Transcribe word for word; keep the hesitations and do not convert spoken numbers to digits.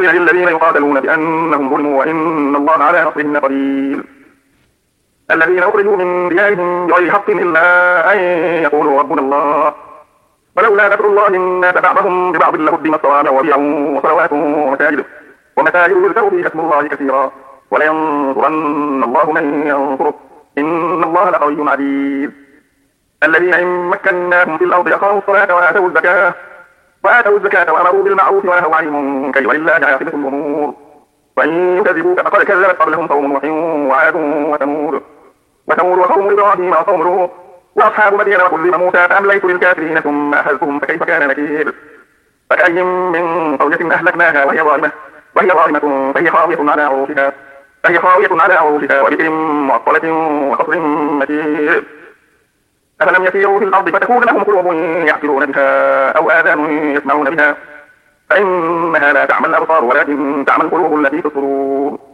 أذن للذين يقاتلون بأنهم ظلموا وإن الله على نصرهم لقدير. الذين أخرجوا من ديارهم بغير حق إلا أن يقولوا ربنا الله ولولا ذكر الله الناس بعضهم ببعض لهدمت صوامع وبيع وصلوات ومساجد ومساجد يذكر فيها اسم الله كثيرا ولينصرن الله من ينصره إن الله لقوي عزيز. الذين إن مكناهم في الأرض أقاموا الصلاة وآتوا الزكاة وآتوا الزكاة وأمروا بالمعروف ونهوا عن المنكر ولله عاقبة الأمور. وإن يكذبوك فقد كذبت قبلهم قوم نوح وعاد وثمود وثمود وقوم إبراهيم وقوم لوط وأصحاب مدين وكذب موسى فأمليت للكافرين ثم أخذتهم فكيف كان نكير. فكأي من قرية أهلكناها وهي ظالمة وهي ظالمة فهي خاوية على عروشها فهي خاوية على عروشها وبئر معطلة وقصر مشيد. أفلم يسيروا في الأرض فتكون لهم قلوب يعقلون بها أو آذان يسمعون بها فإنها لا تعمى الأبصار ولكن تعمى القلوب التي في الصدور.